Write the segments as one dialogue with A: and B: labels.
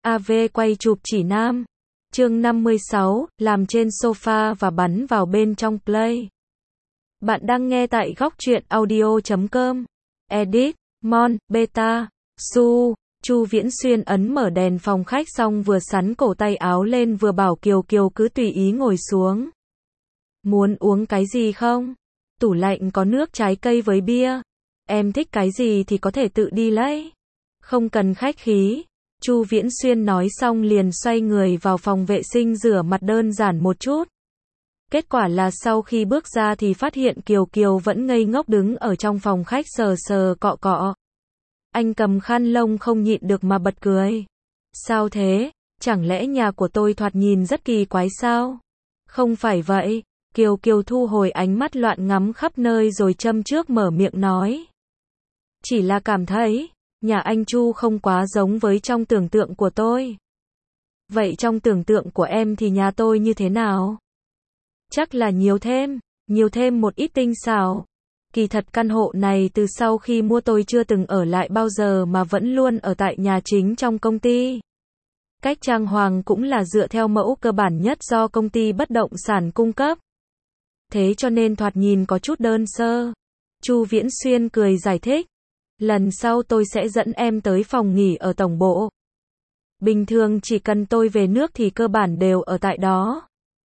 A: AV quay chụp chỉ nam. Chương 56, làm trên sofa và bắn vào bên trong play. Bạn đang nghe tại góc truyện audio.com. Edit, Mon, Beta, Su. Chu Viễn Xuyên ấn mở đèn phòng khách xong vừa xắn cổ tay áo lên vừa bảo Kiều Kiều cứ tùy ý ngồi xuống. Muốn uống cái gì không? Tủ lạnh có nước trái cây với bia. Em thích cái gì thì có thể tự đi lấy. Không cần khách khí. Chu Viễn Xuyên nói xong liền xoay người vào phòng vệ sinh rửa mặt đơn giản một chút. Kết quả là sau khi bước ra thì phát hiện Kiều Kiều vẫn ngây ngốc đứng ở trong phòng khách sờ sờ cọ cọ. Anh cầm khăn lông không nhịn được mà bật cười. Sao thế? Chẳng lẽ nhà của tôi thoạt nhìn rất kỳ quái sao? Không phải vậy. Kiều Kiều thu hồi ánh mắt loạn ngắm khắp nơi rồi châm trước mở miệng nói. Chỉ là cảm thấy, nhà anh Chu không quá giống với trong tưởng tượng của tôi. Vậy trong tưởng tượng của em thì nhà tôi như thế nào? Chắc là nhiều thêm một ít tinh xảo. Kỳ thật căn hộ này từ sau khi mua tôi chưa từng ở lại bao giờ mà vẫn luôn ở tại nhà chính trong công ty. Cách trang hoàng cũng là dựa theo mẫu cơ bản nhất do công ty bất động sản cung cấp. Thế cho nên thoạt nhìn có chút đơn sơ. Chu Viễn Xuyên cười giải thích. Lần sau tôi sẽ dẫn em tới phòng nghỉ ở tổng bộ. Bình thường chỉ cần tôi về nước thì cơ bản đều ở tại đó.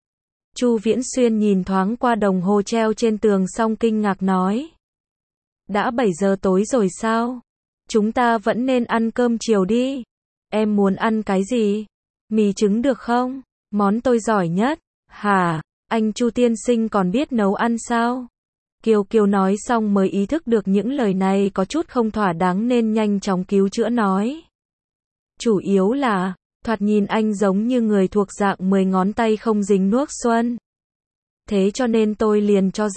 A: Chu Viễn Xuyên nhìn thoáng qua đồng hồ treo trên tường xong kinh ngạc nói. Đã 7 giờ tối rồi sao? Chúng ta vẫn nên ăn cơm chiều đi. Em muốn ăn cái gì? Mì trứng được không? Món tôi giỏi nhất. Hả? Anh Chu tiên sinh còn biết nấu ăn sao? Kiều Kiều nói xong mới ý thức được những lời này có chút không thỏa đáng nên nhanh chóng cứu chữa nói. Chủ yếu là, thoạt nhìn anh giống như người thuộc dạng 10 ngón tay không dính nước xuân. Thế cho nên tôi liền cho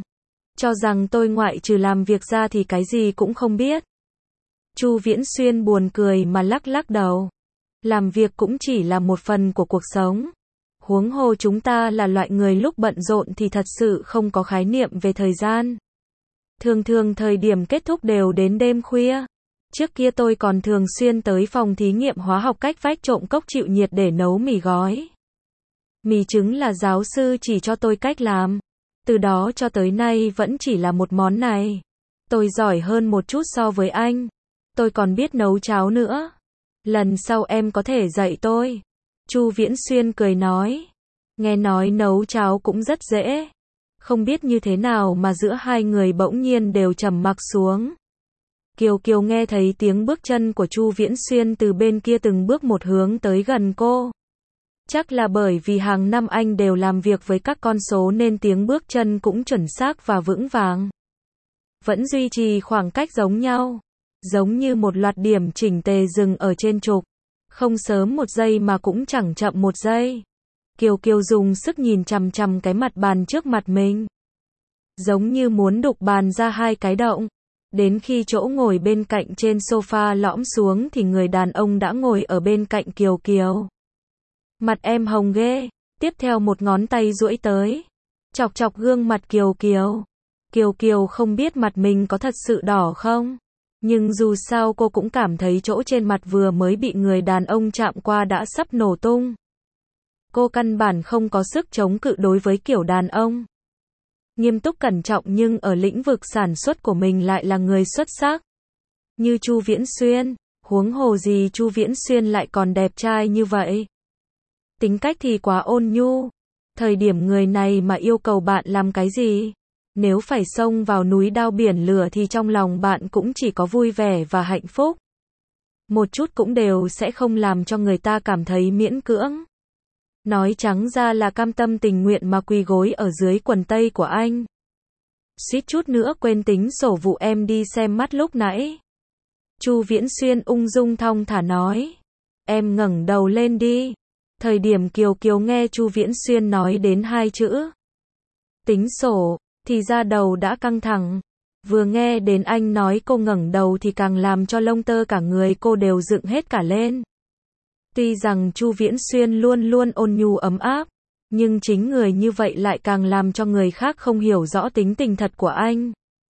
A: rằng tôi ngoại trừ làm việc ra thì cái gì cũng không biết. Chu Viễn Xuyên buồn cười mà lắc lắc đầu. Làm việc cũng chỉ là một phần của cuộc sống. Huống hồ chúng ta là loại người lúc bận rộn thì thật sự không có khái niệm về thời gian. Thường thường thời điểm kết thúc đều đến đêm khuya. Trước kia tôi còn thường xuyên tới phòng thí nghiệm hóa học cách vách trộm cốc chịu nhiệt để nấu mì gói. Mì trứng là giáo sư chỉ cho tôi cách làm. Từ đó cho tới nay vẫn chỉ là một món này. Tôi giỏi hơn một chút so với anh. Tôi còn biết nấu cháo nữa. Lần sau em có thể dạy tôi. Chu Viễn Xuyên cười nói. Nghe nói nấu cháo cũng rất dễ. Không biết như thế nào mà giữa hai người bỗng nhiên đều trầm mặc xuống. Kiều Kiều nghe thấy tiếng bước chân của Chu Viễn Xuyên từ bên kia từng bước một hướng tới gần cô. Chắc là bởi vì hàng năm anh đều làm việc với các con số nên tiếng bước chân cũng chuẩn xác và vững vàng. Vẫn duy trì khoảng cách giống nhau. Giống như một loạt điểm chỉnh tề dừng ở trên trục. Không sớm một giây mà cũng chẳng chậm một giây. Kiều Kiều dùng sức nhìn chằm chằm cái mặt bàn trước mặt mình. Giống như muốn đục bàn ra hai cái động. Đến khi chỗ ngồi bên cạnh trên sofa lõm xuống thì người đàn ông đã ngồi ở bên cạnh Kiều Kiều. Mặt em hồng ghê. Tiếp theo một ngón tay duỗi tới. Chọc chọc gương mặt Kiều Kiều. Kiều Kiều không biết mặt mình có thật sự đỏ không. Nhưng dù sao cô cũng cảm thấy chỗ trên mặt vừa mới bị người đàn ông chạm qua đã sắp nổ tung. Cô căn bản không có sức chống cự đối với kiểu đàn ông. Nghiêm túc cẩn trọng nhưng ở lĩnh vực sản xuất của mình lại là người xuất sắc. Như Chu Viễn Xuyên, huống hồ gì Chu Viễn Xuyên lại còn đẹp trai như vậy. Tính cách thì quá ôn nhu. Thời điểm người này mà yêu cầu bạn làm cái gì? Nếu phải xông vào núi đao biển lửa thì trong lòng bạn cũng chỉ có vui vẻ và hạnh phúc. Một chút cũng đều sẽ không làm cho người ta cảm thấy miễn cưỡng. Nói trắng ra là cam tâm tình nguyện mà quỳ gối ở dưới quần tây của anh. Suýt chút nữa quên tính sổ vụ em đi xem mắt lúc nãy. Chu Viễn Xuyên ung dung thong thả nói. Em ngẩng đầu lên đi. Thời điểm Kiều Kiều nghe Chu Viễn Xuyên nói đến hai chữ tính sổ thì da đầu đã căng thẳng. Vừa nghe đến anh nói cô ngẩng đầu thì càng làm cho lông tơ cả người cô đều dựng hết cả lên. Tuy rằng Chu Viễn Xuyên luôn luôn ôn nhu ấm áp, nhưng chính người như vậy lại càng làm cho người khác không hiểu rõ tính tình thật của anh.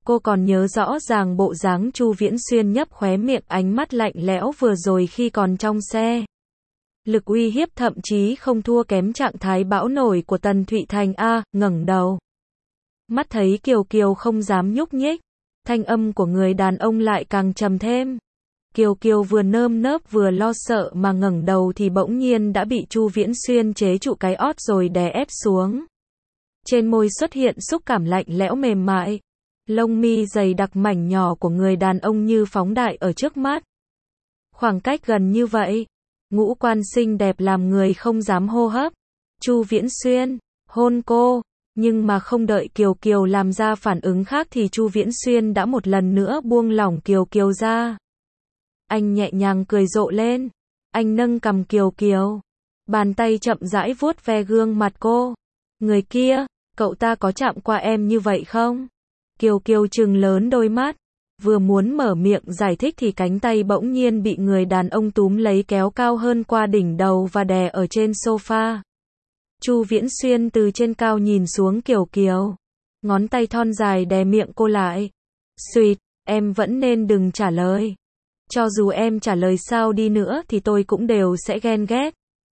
A: Cô còn nhớ rõ ràng bộ dáng Chu Viễn Xuyên nhấp khóe miệng, ánh mắt lạnh lẽo vừa rồi khi còn trong xe. Lực uy hiếp thậm chí không thua kém trạng thái bão nổi của Tần Thụy Thành a, ngẩng đầu. Mắt thấy Kiều Kiều không dám nhúc nhích, thanh âm của người đàn ông lại càng trầm thêm. Kiều Kiều vừa nơm nớp vừa lo sợ mà ngẩng đầu thì bỗng nhiên đã bị Chu Viễn Xuyên chế trụ cái ót rồi đè ép xuống. Trên môi xuất hiện xúc cảm lạnh lẽo mềm mại. Lông mi dày đặc mảnh nhỏ của người đàn ông như phóng đại ở trước mắt. Khoảng cách gần như vậy, ngũ quan xinh đẹp làm người không dám hô hấp. Chu Viễn Xuyên hôn cô, nhưng mà không đợi Kiều Kiều làm ra phản ứng khác thì Chu Viễn Xuyên đã một lần nữa buông lỏng Kiều Kiều ra. Anh nhẹ nhàng cười rộ lên, anh nâng cằm Kiều Kiều, bàn tay chậm rãi vuốt ve gương mặt cô. Người kia, cậu ta có chạm qua em như vậy không? Kiều Kiều trừng lớn đôi mắt, vừa muốn mở miệng giải thích thì cánh tay bỗng nhiên bị người đàn ông túm lấy kéo cao hơn qua đỉnh đầu và đè ở trên sofa. Chu Viễn Xuyên từ trên cao nhìn xuống Kiều Kiều, ngón tay thon dài đè miệng cô lại. Xuyệt, em vẫn nên đừng trả lời. Cho dù em trả lời sao đi nữa thì tôi cũng đều sẽ ghen ghét.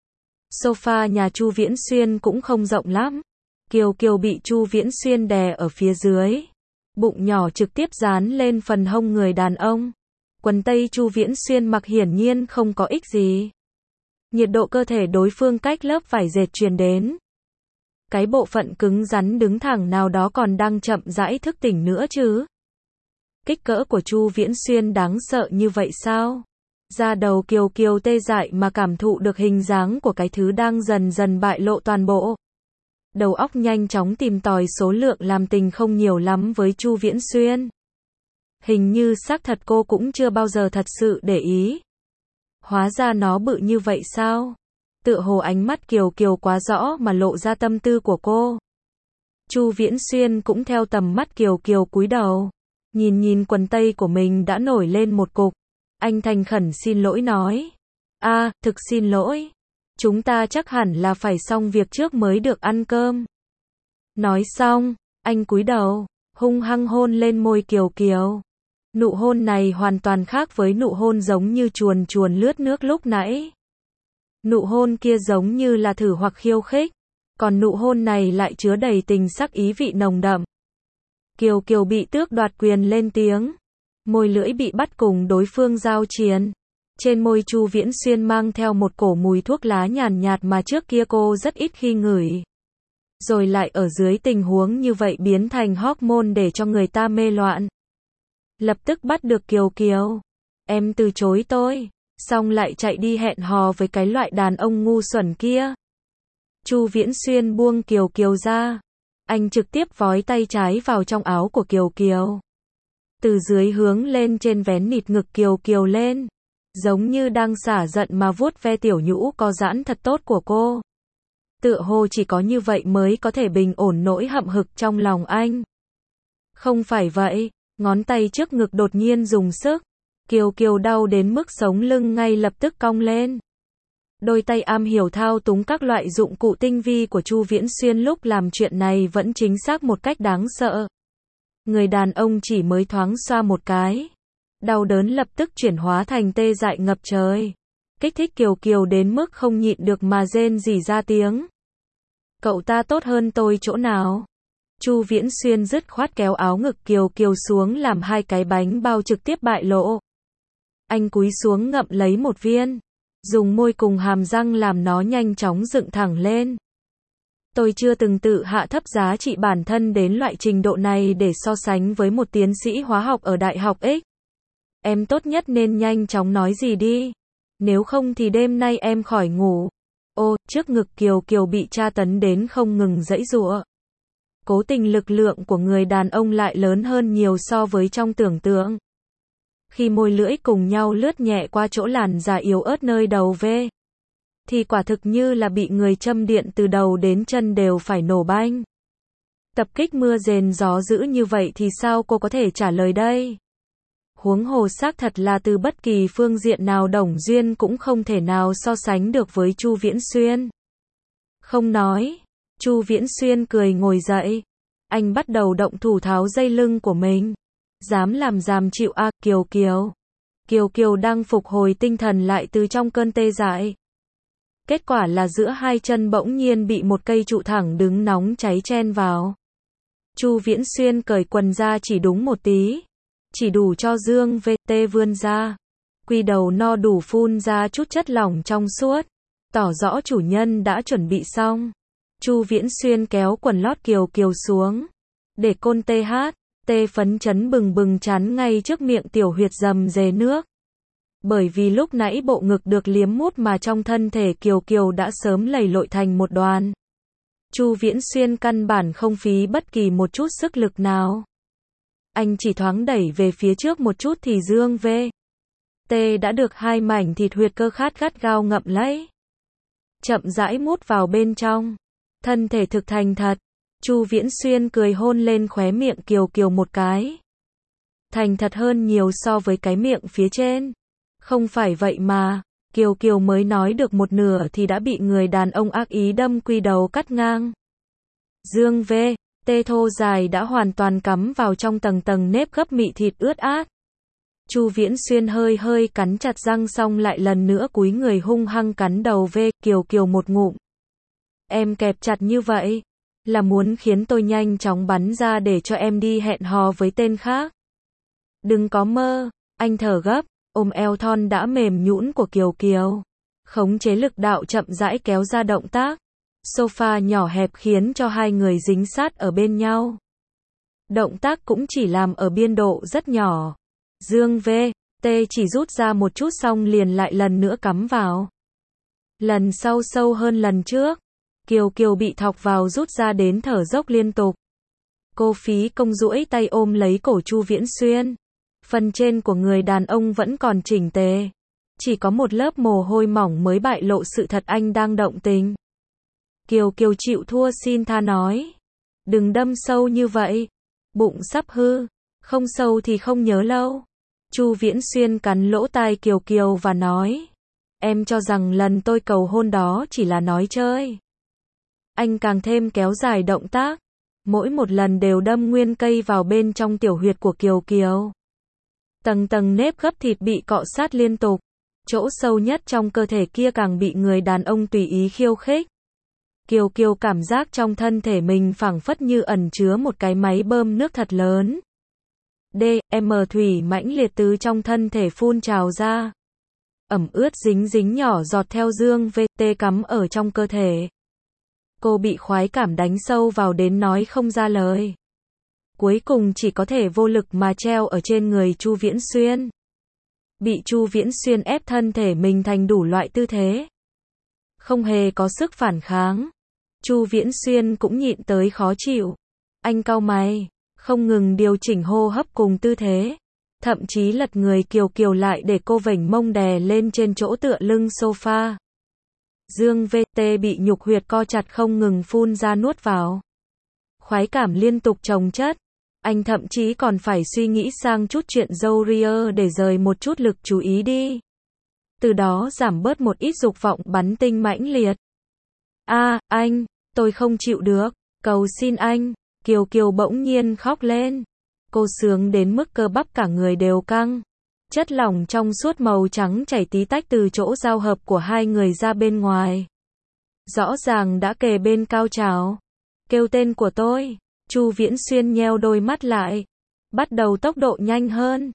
A: Sofa nhà Chu Viễn Xuyên cũng không rộng lắm. Kiều Kiều bị Chu Viễn Xuyên đè ở phía dưới. Bụng nhỏ trực tiếp dán lên phần hông người đàn ông. Quần tây Chu Viễn Xuyên mặc hiển nhiên không có ích gì. Nhiệt độ cơ thể đối phương cách lớp vải dệt truyền đến. Cái bộ phận cứng rắn đứng thẳng nào đó còn đang chậm rãi thức tỉnh nữa chứ. Kích cỡ của Chu Viễn Xuyên đáng sợ như vậy sao? Da đầu Kiều Kiều tê dại mà cảm thụ được hình dáng của cái thứ đang dần dần bại lộ toàn bộ. Đầu óc nhanh chóng tìm tòi số lượng làm tình không nhiều lắm với Chu Viễn Xuyên. Hình như xác thật cô cũng chưa bao giờ thật sự để ý. Hóa ra nó bự như vậy sao? Tựa hồ ánh mắt Kiều Kiều quá rõ mà lộ ra tâm tư của cô. Chu Viễn Xuyên cũng theo tầm mắt Kiều Kiều cúi đầu. Nhìn quần tây của mình đã nổi lên một cục. Anh thành khẩn xin lỗi nói. Thực xin lỗi. Chúng ta chắc hẳn là phải xong việc trước mới được ăn cơm. Nói xong, anh cúi đầu, hung hăng hôn lên môi Kiều Kiều. Nụ hôn này hoàn toàn khác với nụ hôn giống như chuồn chuồn lướt nước lúc nãy. Nụ hôn kia giống như là thử hoặc khiêu khích, còn nụ hôn này lại chứa đầy tình sắc ý vị nồng đậm. Kiều Kiều bị tước đoạt quyền lên tiếng, môi lưỡi bị bắt cùng đối phương giao chiến. Trên môi Chu Viễn Xuyên mang theo một cổ mùi thuốc lá nhàn nhạt mà trước kia cô rất ít khi ngửi. Rồi lại ở dưới tình huống như vậy biến thành hormone để cho người ta mê loạn. Lập tức bắt được Kiều Kiều. Em từ chối tôi, xong lại chạy đi hẹn hò với cái loại đàn ông ngu xuẩn kia. Chu Viễn Xuyên buông Kiều Kiều ra. Anh trực tiếp vói tay trái vào trong áo của Kiều Kiều. Từ dưới hướng lên trên vén nịt ngực Kiều Kiều lên. Giống như đang xả giận mà vuốt ve tiểu nhũ có giãn thật tốt của cô. Tựa hồ chỉ có như vậy mới có thể bình ổn nỗi hậm hực trong lòng anh. Không phải vậy, ngón tay trước ngực đột nhiên dùng sức. Kiều Kiều đau đến mức sống lưng ngay lập tức cong lên. Đôi tay am hiểu thao túng các loại dụng cụ tinh vi của Chu Viễn Xuyên lúc làm chuyện này vẫn chính xác một cách đáng sợ. Người đàn ông chỉ mới thoáng xoa một cái. Đau đớn lập tức chuyển hóa thành tê dại ngập trời. Kích thích Kiều Kiều đến mức không nhịn được mà rên rỉ ra tiếng. Cậu ta tốt hơn tôi chỗ nào? Chu Viễn Xuyên dứt khoát kéo áo ngực Kiều Kiều xuống làm hai cái bánh bao trực tiếp bại lộ. Anh cúi xuống ngậm lấy một viên, dùng môi cùng hàm răng làm nó nhanh chóng dựng thẳng lên. Tôi chưa từng tự hạ thấp giá trị bản thân đến loại trình độ này để so sánh với một tiến sĩ hóa học ở Đại học X. Em tốt nhất nên nhanh chóng nói gì đi. Nếu không thì đêm nay em khỏi ngủ. Ô, trước ngực Kiều Kiều bị tra tấn đến không ngừng giãy giụa. Cố tình lực lượng của người đàn ông lại lớn hơn nhiều so với trong tưởng tượng. Khi môi lưỡi cùng nhau lướt nhẹ qua chỗ làn da yếu ớt nơi đầu ve, thì quả thực như là bị người châm điện từ đầu đến chân đều phải nổ banh. Tập kích mưa rền gió dữ như vậy thì sao cô có thể trả lời đây? Huống hồ xác thật là từ bất kỳ phương diện nào Đồng Duyên cũng không thể nào so sánh được với Chu Viễn Xuyên. Không nói. Chu Viễn Xuyên cười ngồi dậy. Anh bắt đầu động thủ tháo dây lưng của mình. Dám làm dám chịu a, Kiều Kiều. Kiều Kiều đang phục hồi tinh thần lại từ trong cơn tê dại. Kết quả là giữa hai chân bỗng nhiên bị một cây trụ thẳng đứng nóng cháy chen vào. Chu Viễn Xuyên cởi quần ra chỉ đúng một tí, chỉ đủ cho Dương VT vươn ra. Quy đầu no đủ phun ra chút chất lỏng trong suốt, tỏ rõ chủ nhân đã chuẩn bị xong. Chu Viễn Xuyên kéo quần lót Kiều Kiều xuống, để côn tê phấn chấn bừng bừng chắn ngay trước miệng tiểu huyệt rầm rề nước. Bởi vì lúc nãy bộ ngực được liếm mút mà trong thân thể Kiều Kiều đã sớm lầy lội thành một đoàn. Chu Viễn Xuyên căn bản không phí bất kỳ một chút sức lực nào. Anh chỉ thoáng đẩy về phía trước một chút thì Dương VT đã được hai mảnh thịt huyệt cơ khát gắt gao ngậm lấy. Chậm rãi mút vào bên trong. Thân thể thực thành thật. Chu Viễn Xuyên cười hôn lên khóe miệng Kiều Kiều một cái. Thành thật hơn nhiều so với cái miệng phía trên. Không phải vậy mà, Kiều Kiều mới nói được một nửa thì đã bị người đàn ông ác ý đâm quy đầu cắt ngang. Dương VT thô dài đã hoàn toàn cắm vào trong tầng tầng nếp gấp mị thịt ướt át. Chu Viễn Xuyên hơi hơi cắn chặt răng xong lại lần nữa cúi người hung hăng cắn đầu Kiều Kiều một ngụm. Em kẹp chặt như vậy, là muốn khiến tôi nhanh chóng bắn ra để cho em đi hẹn hò với tên khác. Đừng có mơ, anh thở gấp, ôm eo thon đã mềm nhũn của Kiều Kiều. Khống chế lực đạo chậm rãi kéo ra động tác. Sofa nhỏ hẹp khiến cho hai người dính sát ở bên nhau. Động tác cũng chỉ làm ở biên độ rất nhỏ. Dương VT chỉ rút ra một chút xong liền lại lần nữa cắm vào. Lần sau sâu hơn lần trước. Kiều Kiều bị thọc vào rút ra đến thở dốc liên tục. Cô phí công duỗi tay ôm lấy cổ Chu Viễn Xuyên. Phần trên của người đàn ông vẫn còn chỉnh tề. Chỉ có một lớp mồ hôi mỏng mới bại lộ sự thật anh đang động tình. Kiều Kiều chịu thua xin tha nói. Đừng đâm sâu như vậy. Bụng sắp hư. Không sâu thì không nhớ lâu. Chu Viễn Xuyên cắn lỗ tai Kiều Kiều và nói. Em cho rằng lần tôi cầu hôn đó chỉ là nói chơi. Anh càng thêm kéo dài động tác. Mỗi một lần đều đâm nguyên cây vào bên trong tiểu huyệt của Kiều Kiều. Tầng tầng nếp gấp thịt bị cọ sát liên tục. Chỗ sâu nhất trong cơ thể kia càng bị người đàn ông tùy ý khiêu khích. Kiều Kiều cảm giác trong thân thể mình phảng phất như ẩn chứa một cái máy bơm nước thật lớn. Thủy mãnh liệt từ trong thân thể phun trào ra. Ẩm ướt dính dính nhỏ giọt theo Dương VT cắm ở trong cơ thể. Cô bị khoái cảm đánh sâu vào đến nói không ra lời. Cuối cùng chỉ có thể vô lực mà treo ở trên người Chu Viễn Xuyên. Bị Chu Viễn Xuyên ép thân thể mình thành đủ loại tư thế. Không hề có sức phản kháng. Chu Viễn Xuyên cũng nhịn tới khó chịu. Anh cau mày, không ngừng điều chỉnh hô hấp cùng tư thế. Thậm chí lật người Kiều Kiều lại để cô vểnh mông đè lên trên chỗ tựa lưng sofa. Dương VT bị nhục huyệt co chặt không ngừng phun ra nuốt vào. Khoái cảm liên tục chồng chất. Anh thậm chí còn phải suy nghĩ sang chút chuyện dâu ria để rời một chút lực chú ý đi. Từ đó giảm bớt một ít dục vọng bắn tinh mãnh liệt. Anh, tôi không chịu được, cầu xin anh. Kiều Kiều bỗng nhiên khóc lên. Cô sướng đến mức cơ bắp cả người đều căng. Chất lỏng trong suốt màu trắng chảy tí tách từ chỗ giao hợp của hai người ra bên ngoài. Rõ ràng đã kề bên cao trào. Kêu tên của tôi. Chu Viễn Xuyên nheo đôi mắt lại. Bắt đầu tốc độ nhanh hơn.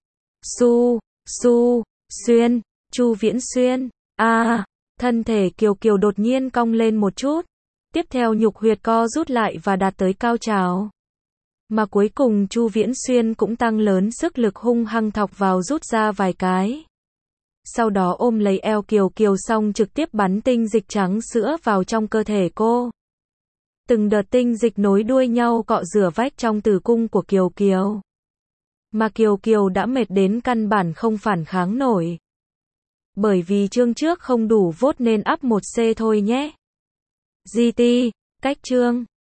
A: Xuyên, Chu Viễn Xuyên. Thân thể Kiều Kiều đột nhiên cong lên một chút. Tiếp theo nhục huyệt co rút lại và đạt tới cao trào. Mà cuối cùng Chu Viễn Xuyên cũng tăng lớn sức lực hung hăng thọc vào rút ra vài cái. Sau đó ôm lấy eo Kiều Kiều xong trực tiếp bắn tinh dịch trắng sữa vào trong cơ thể cô. Từng đợt tinh dịch nối đuôi nhau cọ rửa vách trong tử cung của Kiều Kiều. Mà Kiều Kiều đã mệt đến căn bản không phản kháng nổi. Bởi vì chương trước không đủ vote nên up 1C thôi nhé. GT, cách chương